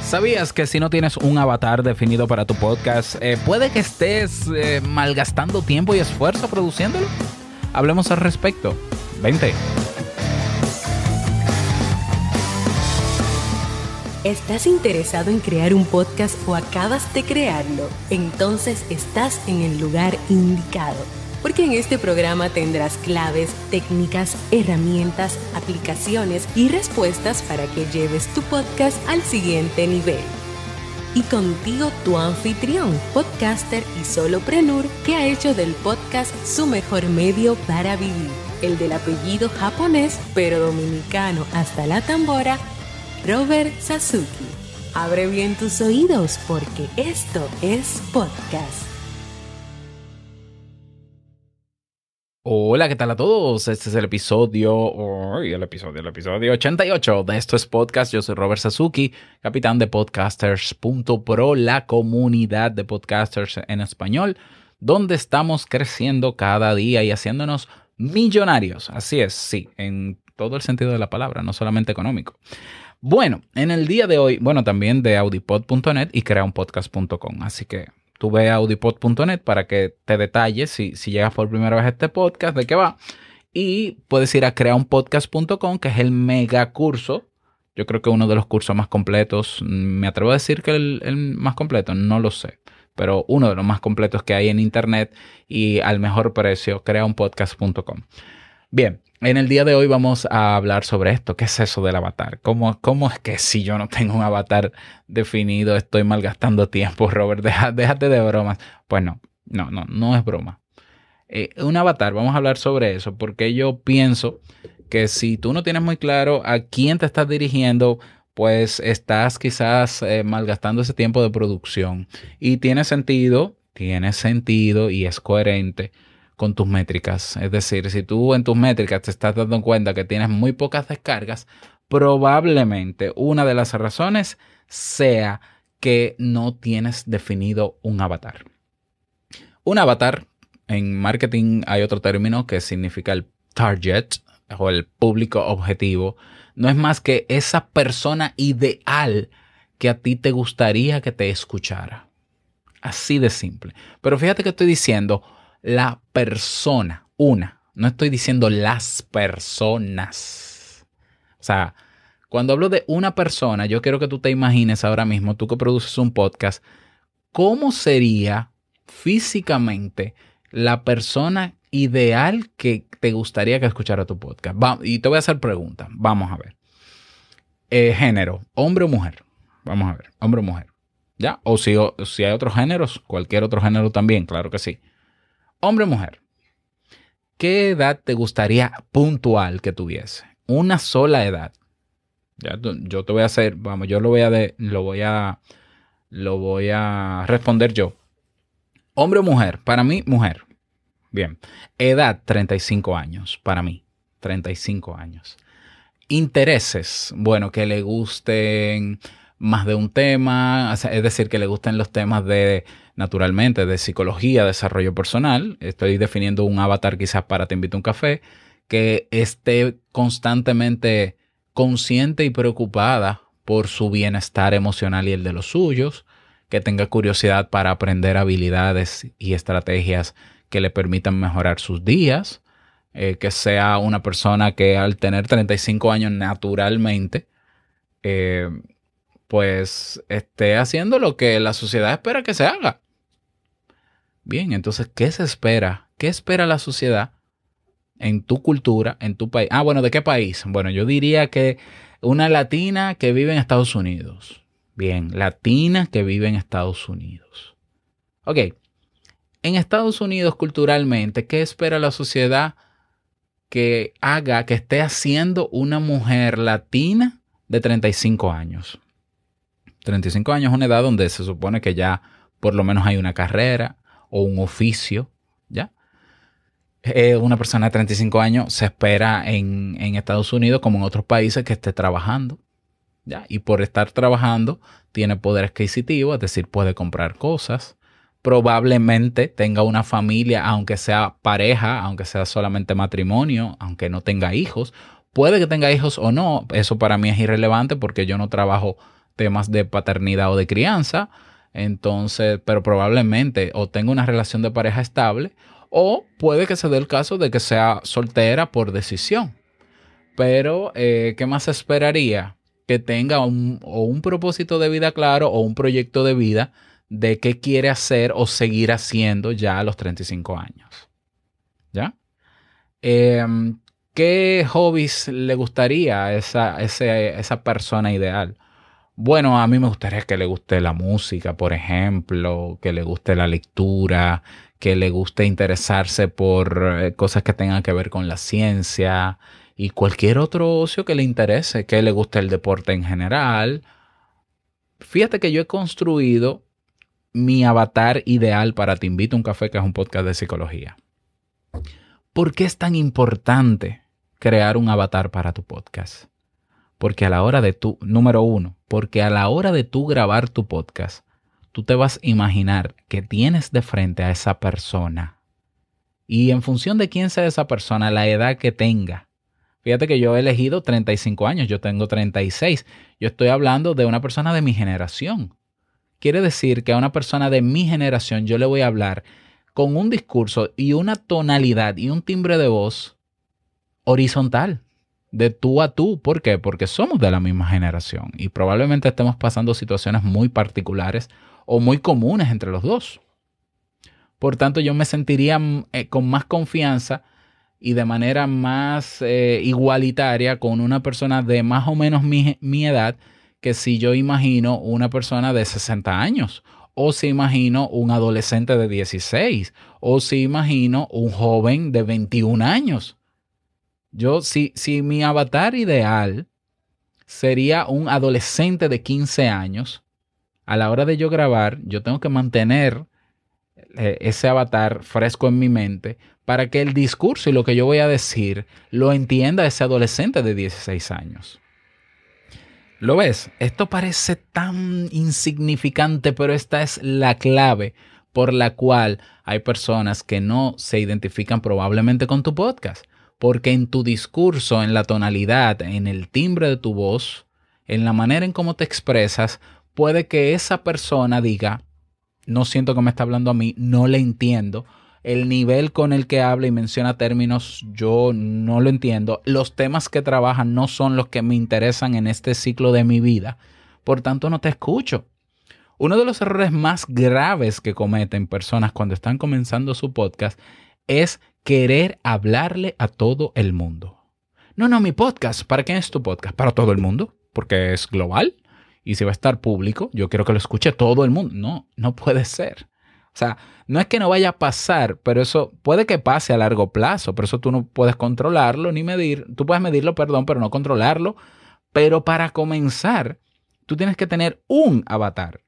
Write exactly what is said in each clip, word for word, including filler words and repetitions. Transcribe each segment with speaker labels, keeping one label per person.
Speaker 1: ¿Sabías que si no tienes un avatar definido para tu podcast, eh, puede que estés eh, malgastando tiempo y esfuerzo produciéndolo? Hablemos al respecto. Vente.
Speaker 2: ¿Estás interesado en crear un podcast o acabas de crearlo? Entonces estás en el lugar indicado, porque en este programa tendrás claves, técnicas, herramientas, aplicaciones y respuestas para que lleves tu podcast al siguiente nivel. Y contigo tu anfitrión, podcaster y solopreneur que ha hecho del podcast su mejor medio para vivir, el del apellido japonés pero dominicano hasta la tambora, Robert Sasuki. Abre bien tus oídos porque esto es podcast.
Speaker 1: Hola, ¿qué tal a todos? Este es el episodio, oh, el episodio, el episodio ochenta y ocho de Esto es Podcast. Yo soy Robert Sasuki, capitán de podcasters punto pro, la comunidad de podcasters en español, donde estamos creciendo cada día y haciéndonos millonarios. Así es, sí, en todo el sentido de la palabra, no solamente económico. Bueno, en el día de hoy, bueno, también de audipod punto net y crea un podcast punto com, así que tú ve a audipod punto net para que te detalles si, si llegas por primera vez a este podcast, de qué va. Y puedes ir a crea un podcast punto com, que es el mega curso. Yo creo que uno de los cursos más completos. Me atrevo a decir que el, el más completo, no lo sé. Pero uno de los más completos que hay en internet y al mejor precio, crea un podcast punto com. Bien, en el día de hoy vamos a hablar sobre esto. ¿Qué es eso del avatar? ¿Cómo, cómo es que si yo no tengo un avatar definido estoy malgastando tiempo, Robert? Deja, déjate de bromas. Pues no, no, no, no es broma. Eh, un avatar, vamos a hablar sobre eso porque yo pienso que si tú no tienes muy claro a quién te estás dirigiendo, pues estás quizás eh, malgastando ese tiempo de producción. Y tiene sentido, tiene sentido y es coherente con tus métricas. Es decir, si tú en tus métricas te estás dando cuenta que tienes muy pocas descargas, probablemente una de las razones sea que no tienes definido un avatar. Un avatar, en marketing hay otro término que significa el target o el público objetivo. No es más que esa persona ideal que a ti te gustaría que te escuchara. Así de simple. Pero fíjate que estoy diciendo la persona, una. No estoy diciendo las personas. O sea, cuando hablo de una persona, yo quiero que tú te imagines ahora mismo, tú que produces un podcast, ¿cómo sería físicamente la persona ideal que te gustaría que escuchara tu podcast? Va, y te voy a hacer preguntas. Vamos a ver. Eh, género, hombre o mujer. Vamos a ver, hombre o mujer. ¿Ya? O si, o si hay otros géneros, cualquier otro género también, claro que sí. Hombre o mujer, ¿qué edad te gustaría puntual que tuviese? Una sola edad. Ya, yo te voy a hacer, vamos, yo lo voy a, de, lo voy a, lo voy a responder yo. Hombre o mujer, para mí, mujer. Bien. Edad, treinta y cinco años, para mí, treinta y cinco años. Intereses, bueno, que le gusten más de un tema, es decir, que le gusten los temas de, naturalmente, de psicología, desarrollo personal. Estoy definiendo un avatar quizás para Te Invito a un Café, que esté constantemente consciente y preocupada por su bienestar emocional y el de los suyos, que tenga curiosidad para aprender habilidades y estrategias que le permitan mejorar sus días, eh, que sea una persona que al tener treinta y cinco años naturalmente, eh, pues esté haciendo lo que la sociedad espera que se haga. Bien, entonces, ¿qué se espera? ¿Qué espera la sociedad en tu cultura, en tu país? Ah, bueno, ¿de qué país? Bueno, yo diría que una latina que vive en Estados Unidos. Bien, latina que vive en Estados Unidos. Ok, en Estados Unidos culturalmente, ¿qué espera la sociedad que haga, que esté haciendo una mujer latina de treinta y cinco años? treinta y cinco años es una edad donde se supone que ya por lo menos hay una carrera o un oficio, ¿ya? Eh, una persona de treinta y cinco años se espera en, en Estados Unidos como en otros países que esté trabajando, ¿ya? Y por estar trabajando tiene poder adquisitivo, es decir, puede comprar cosas. Probablemente tenga una familia, aunque sea pareja, aunque sea solamente matrimonio, aunque no tenga hijos. Puede que tenga hijos o no, eso para mí es irrelevante porque yo no trabajo temas de paternidad o de crianza. Entonces, pero probablemente o tenga una relación de pareja estable o puede que se dé el caso de que sea soltera por decisión. Pero, eh, ¿qué más esperaría? Que tenga un, o un propósito de vida claro o un proyecto de vida de qué quiere hacer o seguir haciendo ya a los treinta y cinco años. ¿Ya? Eh, ¿Qué hobbies le gustaría a esa, ese, esa persona ideal? Bueno, a mí me gustaría que le guste la música, por ejemplo, que le guste la lectura, que le guste interesarse por eh, cosas que tengan que ver con la ciencia y cualquier otro ocio que le interese, que le guste el deporte en general. Fíjate que yo he construido mi avatar ideal para Te Invito a un Café, que es un podcast de psicología. ¿Por qué es tan importante crear un avatar para tu podcast? Porque a la hora de tú, número uno, porque a la hora de tú grabar tu podcast, tú te vas a imaginar que tienes de frente a esa persona. Y en función de quién sea esa persona, la edad que tenga. Fíjate que yo he elegido treinta y cinco años, yo tengo treinta y seis. Yo estoy hablando de una persona de mi generación. Quiere decir que a una persona de mi generación yo le voy a hablar con un discurso y una tonalidad y un timbre de voz horizontal. De tú a tú. ¿Por qué? Porque somos de la misma generación y probablemente estemos pasando situaciones muy particulares o muy comunes entre los dos. Por tanto, yo me sentiría eh, con más confianza y de manera más eh, igualitaria con una persona de más o menos mi, mi edad que si yo imagino una persona de sesenta años o si imagino un adolescente de dieciséis o si imagino un joven de veintiún años. Yo, si, si mi avatar ideal sería un adolescente de quince años, a la hora de yo grabar, yo tengo que mantener eh, ese avatar fresco en mi mente para que el discurso y lo que yo voy a decir lo entienda ese adolescente de dieciséis años. ¿Lo ves? Esto parece tan insignificante, pero esta es la clave por la cual hay personas que no se identifican probablemente con tu podcast. Porque en tu discurso, en la tonalidad, en el timbre de tu voz, en la manera en cómo te expresas, puede que esa persona diga, no siento que me está hablando a mí, no le entiendo. El nivel con el que habla y menciona términos, yo no lo entiendo. Los temas que trabajan no son los que me interesan en este ciclo de mi vida. Por tanto, no te escucho. Uno de los errores más graves que cometen personas cuando están comenzando su podcast es querer hablarle a todo el mundo. No, no, mi podcast. ¿Para qué es tu podcast? Para todo el mundo, porque es global. Y si va a estar público, yo quiero que lo escuche todo el mundo. No, no puede ser. O sea, no es que no vaya a pasar, pero eso puede que pase a largo plazo. Pero eso tú no puedes controlarlo ni medir. Tú puedes medirlo, perdón, pero no controlarlo. Pero para comenzar, tú tienes que tener un avatar.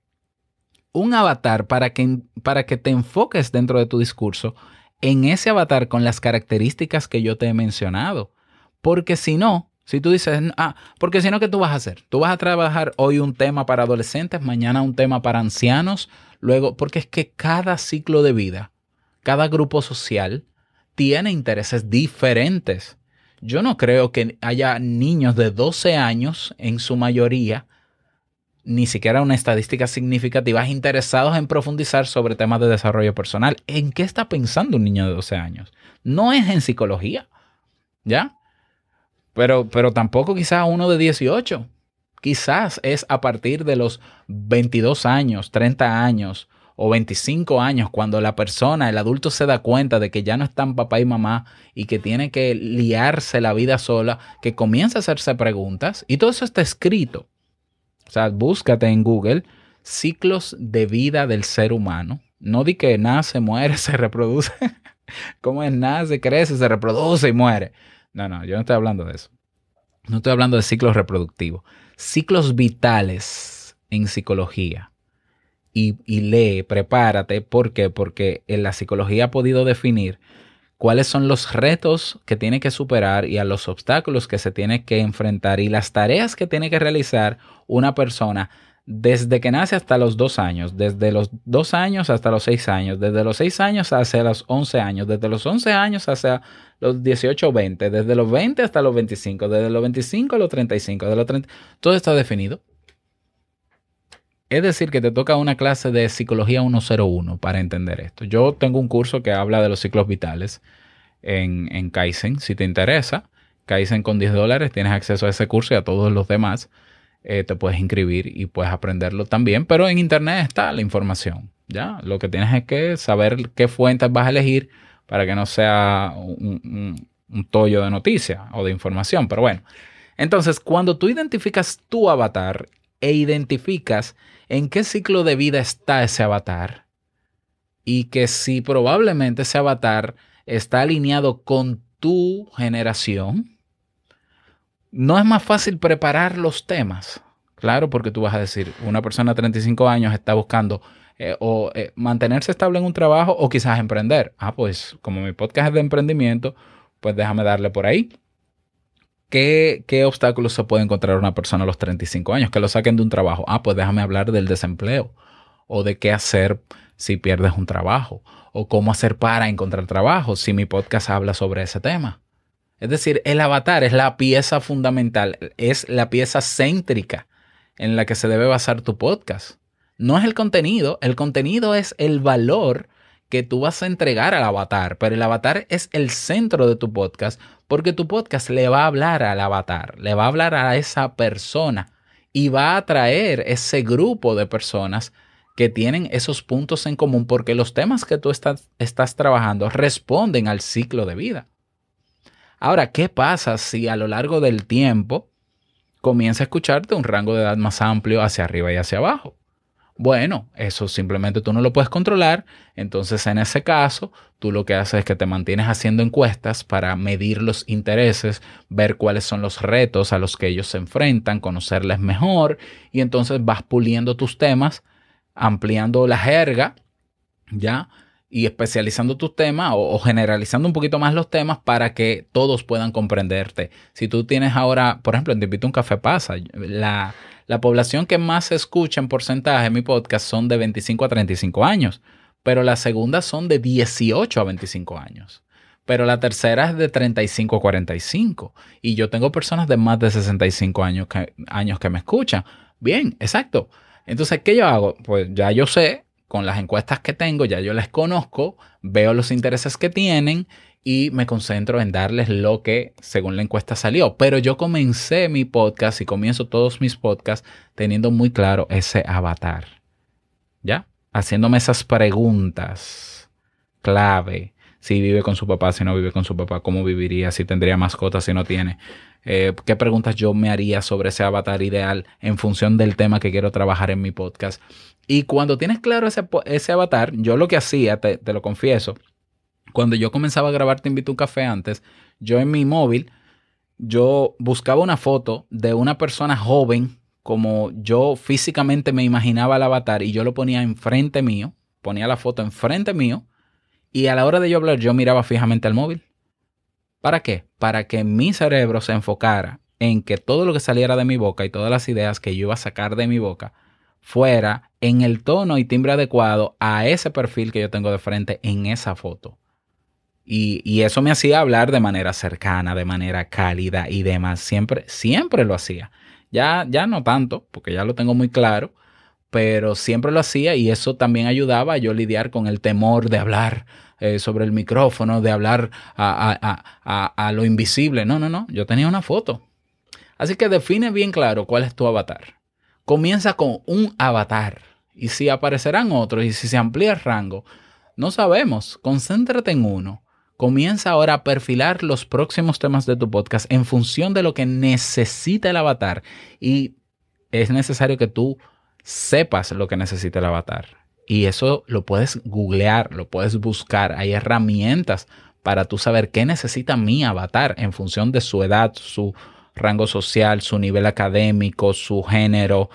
Speaker 1: Un avatar para que, para que te enfoques dentro de tu discurso en ese avatar con las características que yo te he mencionado. Porque si no, si tú dices, ah, porque si no, ¿qué tú vas a hacer? Tú vas a trabajar hoy un tema para adolescentes, mañana un tema para ancianos, luego, porque es que cada ciclo de vida, cada grupo social tiene intereses diferentes. Yo no creo que haya niños de doce años, en su mayoría, ni siquiera una estadística significativa, interesados en profundizar sobre temas de desarrollo personal. ¿En qué está pensando un niño de doce años? No es en psicología, ¿ya? Pero, pero tampoco quizás uno de dieciocho. Quizás es a partir de los veintidós años, treinta años o veinticinco años, cuando la persona, el adulto se da cuenta de que ya no están papá y mamá y que tiene que liarse la vida sola, que comienza a hacerse preguntas y todo eso está escrito. O sea, búscate en Google ciclos de vida del ser humano. No di que nace, muere, se reproduce. ¿Cómo es? Nace, crece, se reproduce y muere. No, no, yo no estoy hablando de eso. No estoy hablando de ciclos reproductivos. Ciclos vitales en psicología. Y, y lee, prepárate. ¿Por qué? Porque en la psicología ha podido definir cuáles son los retos que tiene que superar y a los obstáculos que se tiene que enfrentar y las tareas que tiene que realizar una persona desde que nace hasta los dos años, desde los dos años hasta los seis años, desde los seis años hasta los once años, desde los once años hasta los dieciocho o veinte, desde los veinte hasta los veinticinco, desde los veinticinco a los treinta y cinco, de los treinta, todo está definido. Es decir, que te toca una clase de psicología ciento uno para entender esto. Yo tengo un curso que habla de los ciclos vitales en, en Kaizen, si te interesa. Kaizen con diez dólares, tienes acceso a ese curso y a todos los demás. Eh, te puedes inscribir y puedes aprenderlo también, pero en internet está la información, ¿ya? Lo que tienes es que saber qué fuentes vas a elegir para que no sea un, un, un tollo de noticias o de información, pero bueno. Entonces, cuando tú identificas tu avatar e identificas en qué ciclo de vida está ese avatar y que si probablemente ese avatar está alineado con tu generación, no es más fácil preparar los temas. Claro, porque tú vas a decir, una persona de treinta y cinco años está buscando eh, o eh, mantenerse estable en un trabajo o quizás emprender. Ah, pues como mi podcast es de emprendimiento, pues déjame darle por ahí. ¿Qué, qué obstáculos se puede encontrar una persona a los treinta y cinco años? Que lo saquen de un trabajo. Ah, pues déjame hablar del desempleo o de qué hacer si pierdes un trabajo o cómo hacer para encontrar trabajo si mi podcast habla sobre ese tema. Es decir, el avatar es la pieza fundamental, es la pieza céntrica en la que se debe basar tu podcast. No es el contenido, el contenido es el valor que tú vas a entregar al avatar, pero el avatar es el centro de tu podcast porque tu podcast le va a hablar al avatar, le va a hablar a esa persona y va a atraer ese grupo de personas que tienen esos puntos en común porque los temas que tú estás, estás trabajando responden al ciclo de vida. Ahora, ¿qué pasa si a lo largo del tiempo comienza a escucharte un rango de edad más amplio hacia arriba y hacia abajo? Bueno, eso simplemente tú no lo puedes controlar. Entonces, en ese caso, tú lo que haces es que te mantienes haciendo encuestas para medir los intereses, ver cuáles son los retos a los que ellos se enfrentan, conocerles mejor y entonces vas puliendo tus temas, ampliando la jerga, ¿ya? Y especializando tus temas o, o generalizando un poquito más los temas para que todos puedan comprenderte. Si tú tienes ahora, por ejemplo, en Te Invito a un Café pasa, la, la población que más se escucha en porcentaje en mi podcast son de veinticinco a treinta y cinco años, pero la segunda son de dieciocho a veinticinco años. Pero la tercera es de treinta y cinco a cuarenta y cinco. Y yo tengo personas de más de sesenta y cinco años que, años que me escuchan. Bien, exacto. Entonces, ¿qué yo hago? Pues ya yo sé, con las encuestas que tengo, ya yo les conozco, veo los intereses que tienen y me concentro en darles lo que según la encuesta salió. Pero yo comencé mi podcast y comienzo todos mis podcasts teniendo muy claro ese avatar. ¿Ya? Haciéndome esas preguntas clave. Si vive con su papá, si no vive con su papá, cómo viviría, si tendría mascotas, si no tiene. Eh, ¿Qué preguntas yo me haría sobre ese avatar ideal en función del tema que quiero trabajar en mi podcast? Y cuando tienes claro ese, ese avatar, yo lo que hacía, te, te lo confieso, cuando yo comenzaba a grabar Te Invito a un Café antes, yo en mi móvil, yo buscaba una foto de una persona joven, como yo físicamente me imaginaba el avatar, y yo lo ponía enfrente mío, ponía la foto enfrente mío, y a la hora de yo hablar, yo miraba fijamente al móvil. ¿Para qué? Para que mi cerebro se enfocara en que todo lo que saliera de mi boca y todas las ideas que yo iba a sacar de mi boca fuera en el tono y timbre adecuado a ese perfil que yo tengo de frente en esa foto. Y, y eso me hacía hablar de manera cercana, de manera cálida y demás. Siempre, siempre lo hacía. Ya, ya no tanto, porque ya lo tengo muy claro, pero siempre lo hacía y eso también ayudaba a yo lidiar con el temor de hablar eh, sobre el micrófono, de hablar a, a, a, a, a lo invisible. No, no, no. Yo tenía una foto. Así que define bien claro cuál es tu avatar. Comienza con un avatar y si aparecerán otros y si se amplía el rango, no sabemos. Concéntrate en uno. Comienza ahora a perfilar los próximos temas de tu podcast en función de lo que necesita el avatar y es necesario que tú sepas lo que necesita el avatar. Y eso lo puedes googlear, lo puedes buscar. Hay herramientas para tú saber qué necesita mi avatar en función de su edad, su rango social, su nivel académico, su género,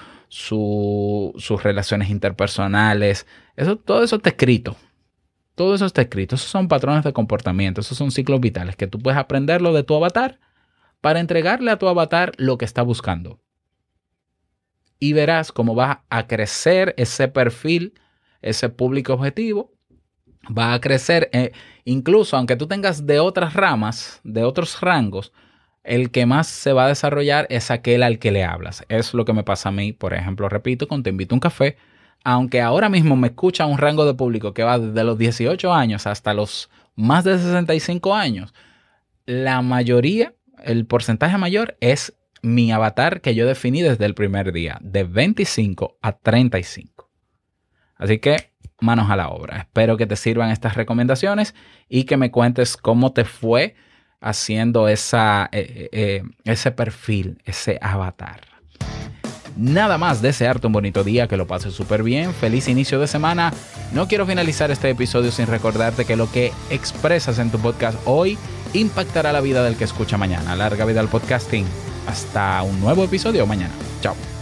Speaker 1: su, sus relaciones interpersonales. Eso, todo eso está escrito. Todo eso está escrito. Esos son patrones de comportamiento. Esos son ciclos vitales que tú puedes aprenderlo de tu avatar para entregarle a tu avatar lo que está buscando. Y verás cómo va a crecer ese perfil, ese público objetivo. Va a crecer, eh, incluso aunque tú tengas de otras ramas, de otros rangos, el que más se va a desarrollar es aquel al que le hablas. Es lo que me pasa a mí, por ejemplo, repito, con Te Invito a un Café. Aunque ahora mismo me escucha un rango de público que va desde los dieciocho años hasta los más de sesenta y cinco años, la mayoría, el porcentaje mayor es mi avatar que yo definí desde el primer día, de veinticinco a treinta y cinco. Así que manos a la obra. Espero que te sirvan estas recomendaciones y que me cuentes cómo te fue haciendo esa, eh, eh, ese perfil, ese avatar. Nada más, desearte un bonito día, que lo pases súper bien, feliz inicio de semana. No quiero finalizar este episodio sin recordarte que lo que expresas en tu podcast hoy impactará la vida del que escucha mañana. Larga vida al podcasting. Hasta un nuevo episodio mañana. Chao.